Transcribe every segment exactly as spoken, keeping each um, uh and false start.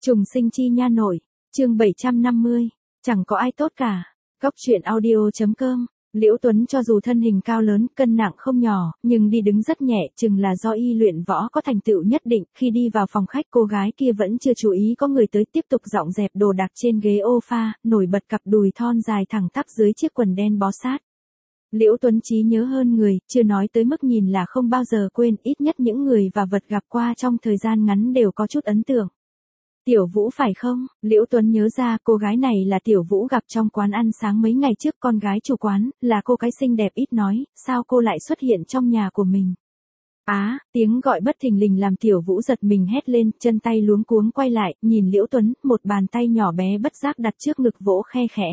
Trùng sinh chi nha nội, chương bảy trăm năm mươi, chẳng có ai tốt cả. Góc truyện audio chấm com. Liễu Tuấn cho dù thân hình cao lớn, cân nặng không nhỏ, nhưng đi đứng rất nhẹ, chừng là do y luyện võ có thành tựu nhất định. Khi đi vào phòng khách, cô gái kia vẫn chưa chú ý có người tới, tiếp tục dọn dẹp đồ đạc trên ghế ô-pha, nổi bật cặp đùi thon dài thẳng tắp dưới chiếc quần đen bó sát. Liễu Tuấn trí nhớ hơn người, chưa nói tới mức nhìn là không bao giờ quên, ít nhất những người và vật gặp qua trong thời gian ngắn đều có chút ấn tượng. Tiểu Vũ phải không? Liễu Tuấn nhớ ra cô gái này là Tiểu Vũ gặp trong quán ăn sáng mấy ngày trước, con gái chủ quán, là cô cái xinh đẹp ít nói, sao cô lại xuất hiện trong nhà của mình? Á, à, tiếng gọi bất thình lình làm Tiểu Vũ giật mình hét lên, chân tay luống cuống quay lại, nhìn Liễu Tuấn, một bàn tay nhỏ bé bất giác đặt trước ngực vỗ khe khẽ.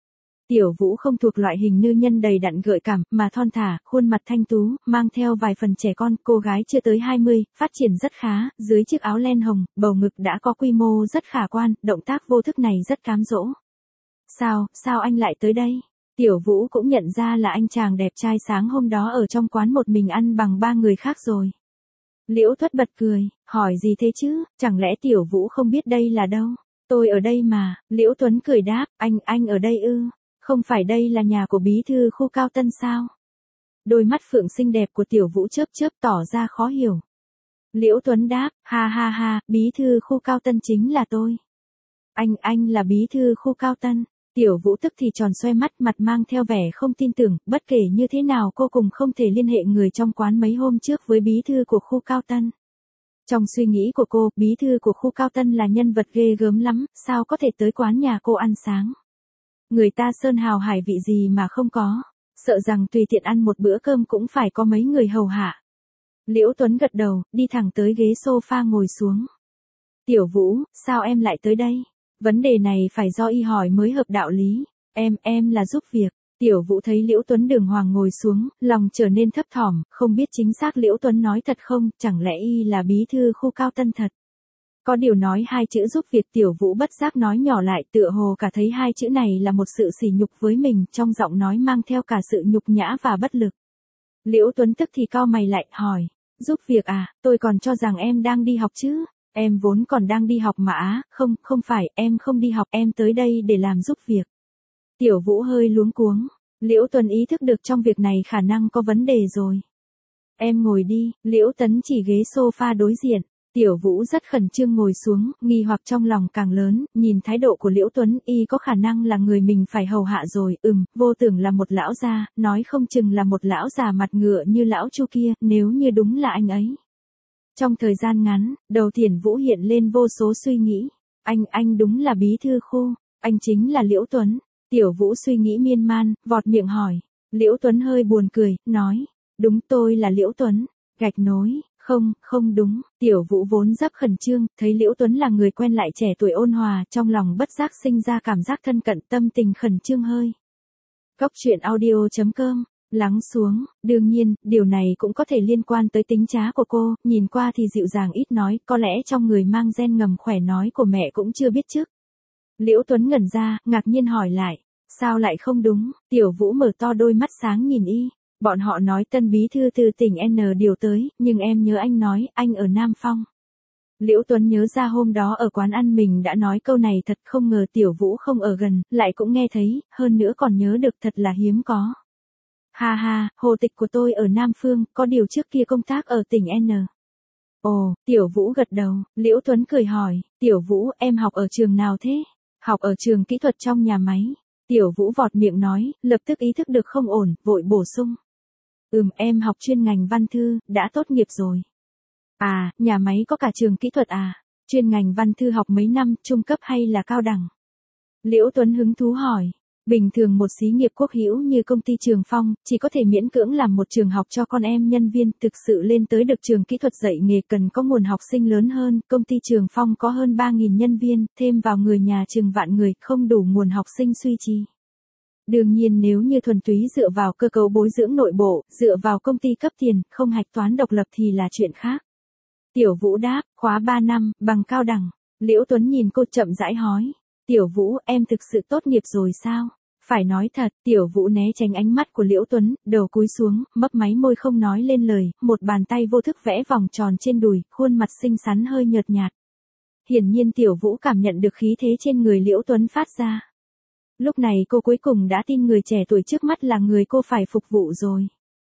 Tiểu Vũ không thuộc loại hình nữ nhân đầy đặn gợi cảm, mà thon thả, khuôn mặt thanh tú, mang theo vài phần trẻ con, cô gái chưa tới hai mươi, phát triển rất khá, dưới chiếc áo len hồng, bầu ngực đã có quy mô rất khả quan, động tác vô thức này rất cám dỗ. Sao, sao anh lại tới đây? Tiểu Vũ cũng nhận ra là anh chàng đẹp trai sáng hôm đó ở trong quán một mình ăn bằng ba người khác rồi. Liễu Tuất bật cười, hỏi gì thế chứ, chẳng lẽ Tiểu Vũ không biết đây là đâu? Tôi ở đây mà, Liễu Tuấn cười đáp, anh, anh ở đây ư? Không phải đây là nhà của bí thư khu Cao Tân sao? Đôi mắt phượng xinh đẹp của Tiểu Vũ chớp chớp tỏ ra khó hiểu. Liễu Tuấn đáp, ha ha ha, bí thư khu Cao Tân chính là tôi. Anh, anh là bí thư khu Cao Tân. Tiểu Vũ tức thì tròn xoe mắt, mặt mang theo vẻ không tin tưởng, bất kể như thế nào cô cùng không thể liên hệ người trong quán mấy hôm trước với bí thư của khu Cao Tân. Trong suy nghĩ của cô, bí thư của khu Cao Tân là nhân vật ghê gớm lắm, sao có thể tới quán nhà cô ăn sáng? Người ta sơn hào hải vị gì mà không có, sợ rằng tùy tiện ăn một bữa cơm cũng phải có mấy người hầu hạ. Liễu Tuấn gật đầu, đi thẳng tới ghế sofa ngồi xuống. Tiểu Vũ, sao em lại tới đây? Vấn đề này phải do y hỏi mới hợp đạo lý. Em, em là giúp việc. Tiểu Vũ thấy Liễu Tuấn đường hoàng ngồi xuống, lòng trở nên thấp thỏm, không biết chính xác Liễu Tuấn nói thật không, chẳng lẽ y là bí thư khu Cao Tân thật? Có điều nói hai chữ giúp việc, Tiểu Vũ bất giác nói nhỏ lại, tựa hồ cả thấy hai chữ này là một sự sỉ nhục với mình, trong giọng nói mang theo cả sự nhục nhã và bất lực. Liễu Tuấn tức thì cau mày lại, hỏi, giúp việc à, tôi còn cho rằng em đang đi học chứ, em vốn còn đang đi học mà á, không, không phải, em không đi học, em tới đây để làm giúp việc. Tiểu Vũ hơi luống cuống, Liễu Tuấn ý thức được trong việc này khả năng có vấn đề rồi. Em ngồi đi, Liễu Tuấn chỉ ghế sofa đối diện. Tiểu Vũ rất khẩn trương ngồi xuống, nghi hoặc trong lòng càng lớn, nhìn thái độ của Liễu Tuấn, y có khả năng là người mình phải hầu hạ rồi, ừm, vô tưởng là một lão già, nói không chừng là một lão già mặt ngựa như lão Chu kia, nếu như đúng là anh ấy. Trong thời gian ngắn, đầu Thiển Vũ hiện lên vô số suy nghĩ, anh, anh đúng là bí thư khu, anh chính là Liễu Tuấn. Tiểu Vũ suy nghĩ miên man, vọt miệng hỏi, Liễu Tuấn hơi buồn cười, nói, đúng tôi là Liễu Tuấn, gạch nối. Không, không đúng, Tiểu Vũ vốn rất khẩn trương, thấy Liễu Tuấn là người quen lại trẻ tuổi ôn hòa, trong lòng bất giác sinh ra cảm giác thân cận, tâm tình khẩn trương hơi. Góc truyện audio chấm com, lắng xuống, đương nhiên, điều này cũng có thể liên quan tới tính trá của cô, nhìn qua thì dịu dàng ít nói, có lẽ trong người mang gen ngầm khỏe nói của mẹ cũng chưa biết trước. Liễu Tuấn ngẩn ra, ngạc nhiên hỏi lại, sao lại không đúng, Tiểu Vũ mở to đôi mắt sáng nhìn y. Bọn họ nói tân bí thư từ tỉnh N điều tới, nhưng em nhớ anh nói, anh ở Nam Phong. Liễu Tuấn nhớ ra hôm đó ở quán ăn mình đã nói câu này, thật không ngờ Tiểu Vũ không ở gần, lại cũng nghe thấy, hơn nữa còn nhớ được, thật là hiếm có. Ha ha, hồ tịch của tôi ở Nam Phương, có điều trước kia công tác ở tỉnh N. Ồ, Tiểu Vũ gật đầu, Liễu Tuấn cười hỏi, Tiểu Vũ, em học ở trường nào thế? Học ở trường kỹ thuật trong nhà máy. Tiểu Vũ vọt miệng nói, lập tức ý thức được không ổn, vội bổ sung. Ừm, em học chuyên ngành văn thư, đã tốt nghiệp rồi. À, nhà máy có cả trường kỹ thuật à? Chuyên ngành văn thư học mấy năm, trung cấp hay là cao đẳng? Liễu Tuấn hứng thú hỏi. Bình thường một xí nghiệp quốc hữu như công ty Trường Phong, chỉ có thể miễn cưỡng làm một trường học cho con em nhân viên, thực sự lên tới được trường kỹ thuật dạy nghề cần có nguồn học sinh lớn hơn, công ty Trường Phong có hơn ba nghìn nhân viên, thêm vào người nhà chừng vạn người, không đủ nguồn học sinh suy trì. Đương nhiên nếu như thuần túy dựa vào cơ cấu bồi dưỡng nội bộ, dựa vào công ty cấp tiền, không hạch toán độc lập thì là chuyện khác. Tiểu Vũ đáp, khóa ba năm, bằng cao đẳng. Liễu Tuấn nhìn cô chậm rãi hỏi, Tiểu Vũ, em thực sự tốt nghiệp rồi sao? Phải nói thật, Tiểu Vũ né tránh ánh mắt của Liễu Tuấn, đầu cúi xuống, mấp máy môi không nói lên lời, một bàn tay vô thức vẽ vòng tròn trên đùi, khuôn mặt xinh xắn hơi nhợt nhạt. Hiển nhiên Tiểu Vũ cảm nhận được khí thế trên người Liễu Tuấn phát ra. Lúc này cô cuối cùng đã tin người trẻ tuổi trước mắt là người cô phải phục vụ rồi.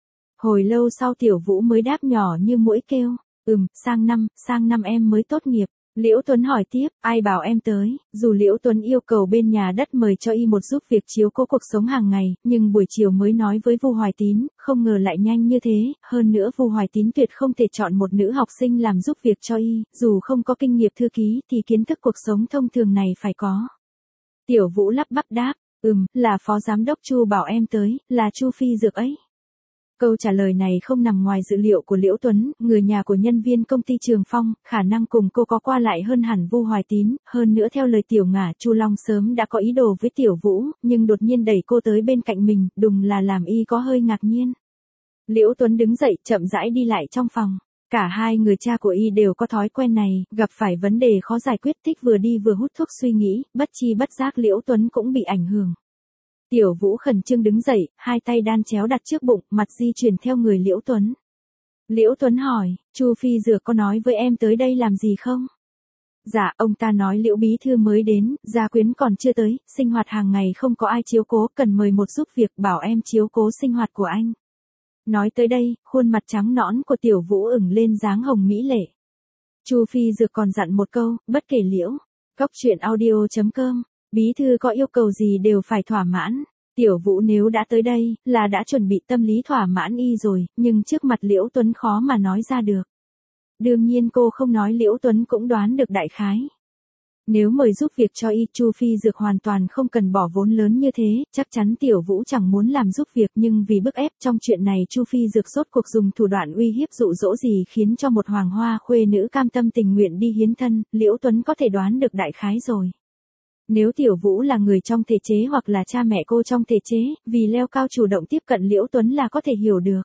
Hồi lâu sau Tiểu Vũ mới đáp nhỏ như muỗi kêu, ừm, sang năm, sang năm em mới tốt nghiệp. Liễu Tuấn hỏi tiếp, ai bảo em tới, dù Liễu Tuấn yêu cầu bên nhà đất mời cho y một giúp việc chiếu cố cuộc sống hàng ngày, nhưng buổi chiều mới nói với Vu Hoài Tín, không ngờ lại nhanh như thế, hơn nữa Vu Hoài Tín tuyệt không thể chọn một nữ học sinh làm giúp việc cho y, dù không có kinh nghiệm thư ký thì kiến thức cuộc sống thông thường này phải có. Tiểu Vũ lắp bắp đáp, ừm, là phó giám đốc Chu bảo em tới, là Chu Phi Dược ấy. Câu trả lời này không nằm ngoài dự liệu của Liễu Tuấn, người nhà của nhân viên công ty Trường Phong, khả năng cùng cô có qua lại hơn hẳn Vu Hoài Tín, hơn nữa theo lời Tiểu Ngả Chu Long sớm đã có ý đồ với Tiểu Vũ, nhưng đột nhiên đẩy cô tới bên cạnh mình, đùng là làm y có hơi ngạc nhiên. Liễu Tuấn đứng dậy, chậm rãi đi lại trong phòng. Cả hai người cha của y đều có thói quen này, gặp phải vấn đề khó giải quyết thích vừa đi vừa hút thuốc suy nghĩ, bất chi bất giác Liễu Tuấn cũng bị ảnh hưởng. Tiểu Vũ khẩn trương đứng dậy, hai tay đan chéo đặt trước bụng, mặt di chuyển theo người Liễu Tuấn. Liễu Tuấn hỏi, Chu Phi Dược có nói với em tới đây làm gì không? Dạ, ông ta nói Liễu bí thư mới đến, gia quyến còn chưa tới, sinh hoạt hàng ngày không có ai chiếu cố, cần mời một giúp việc, bảo em chiếu cố sinh hoạt của anh. Nói tới đây, khuôn mặt trắng nõn của Tiểu Vũ ửng lên dáng hồng mỹ lệ. Chu Phi Dược còn dặn một câu, bất kể Liễu. Cốc truyện audio chấm com, bí thư có yêu cầu gì đều phải thỏa mãn. Tiểu Vũ nếu đã tới đây, là đã chuẩn bị tâm lý thỏa mãn y rồi, nhưng trước mặt Liễu Tuấn khó mà nói ra được. Đương nhiên cô không nói Liễu Tuấn cũng đoán được đại khái. Nếu mời giúp việc cho y, Chu Phi Dược hoàn toàn không cần bỏ vốn lớn như thế, chắc chắn Tiểu Vũ chẳng muốn làm giúp việc, nhưng vì bức ép trong chuyện này Chu Phi Dược rốt cuộc dùng thủ đoạn uy hiếp dụ dỗ gì khiến cho một hoàng hoa khuê nữ cam tâm tình nguyện đi hiến thân, Liễu Tuấn có thể đoán được đại khái rồi. Nếu Tiểu Vũ là người trong thể chế hoặc là cha mẹ cô trong thể chế, vì leo cao chủ động tiếp cận Liễu Tuấn là có thể hiểu được.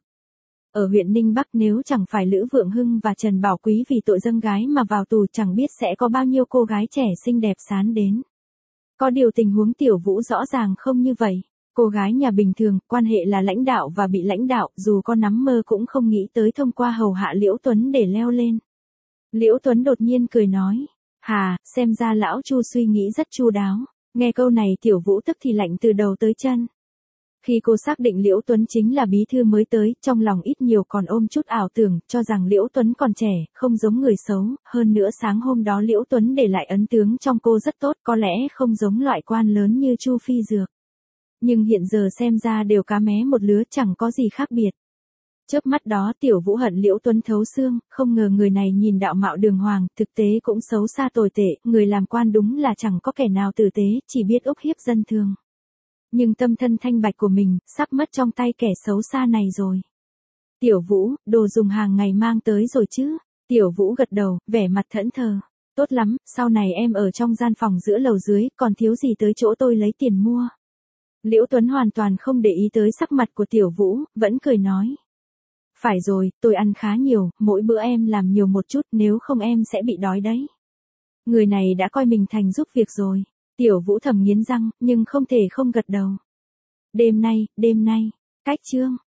Ở huyện Ninh Bắc nếu chẳng phải Lữ Vượng Hưng và Trần Bảo Quý vì tội dâng gái mà vào tù chẳng biết sẽ có bao nhiêu cô gái trẻ xinh đẹp sán đến. Có điều tình huống Tiểu Vũ rõ ràng không như vậy. Cô gái nhà bình thường, quan hệ là lãnh đạo và bị lãnh đạo, dù có nắm mơ cũng không nghĩ tới thông qua hầu hạ Liễu Tuấn để leo lên. Liễu Tuấn đột nhiên cười nói, hà, xem ra lão Chu suy nghĩ rất chu đáo. Nghe câu này Tiểu Vũ tức thì lạnh từ đầu tới chân. Khi cô xác định Liễu Tuấn chính là bí thư mới tới, trong lòng ít nhiều còn ôm chút ảo tưởng, cho rằng Liễu Tuấn còn trẻ, không giống người xấu, hơn nữa sáng hôm đó Liễu Tuấn để lại ấn tướng trong cô rất tốt, có lẽ không giống loại quan lớn như Chu Phi Dược. Nhưng hiện giờ xem ra đều cá mé một lứa, chẳng có gì khác biệt. Chớp mắt đó Tiểu Vũ hận Liễu Tuấn thấu xương, không ngờ người này nhìn đạo mạo đường hoàng, thực tế cũng xấu xa tồi tệ, người làm quan đúng là chẳng có kẻ nào tử tế, chỉ biết ức hiếp dân thường. Nhưng tâm thân thanh bạch của mình, sắp mất trong tay kẻ xấu xa này rồi. Tiểu Vũ, đồ dùng hàng ngày mang tới rồi chứ? Tiểu Vũ gật đầu, vẻ mặt thẫn thờ. Tốt lắm, sau này em ở trong gian phòng giữa lầu dưới, còn thiếu gì tới chỗ tôi lấy tiền mua. Liễu Tuấn hoàn toàn không để ý tới sắc mặt của Tiểu Vũ, vẫn cười nói. Phải rồi, tôi ăn khá nhiều, mỗi bữa em làm nhiều một chút, nếu không em sẽ bị đói đấy. Người này đã coi mình thành giúp việc rồi. Tiểu Vũ thầm nghiến răng, nhưng không thể không gật đầu. Đêm nay, đêm nay, cách chương.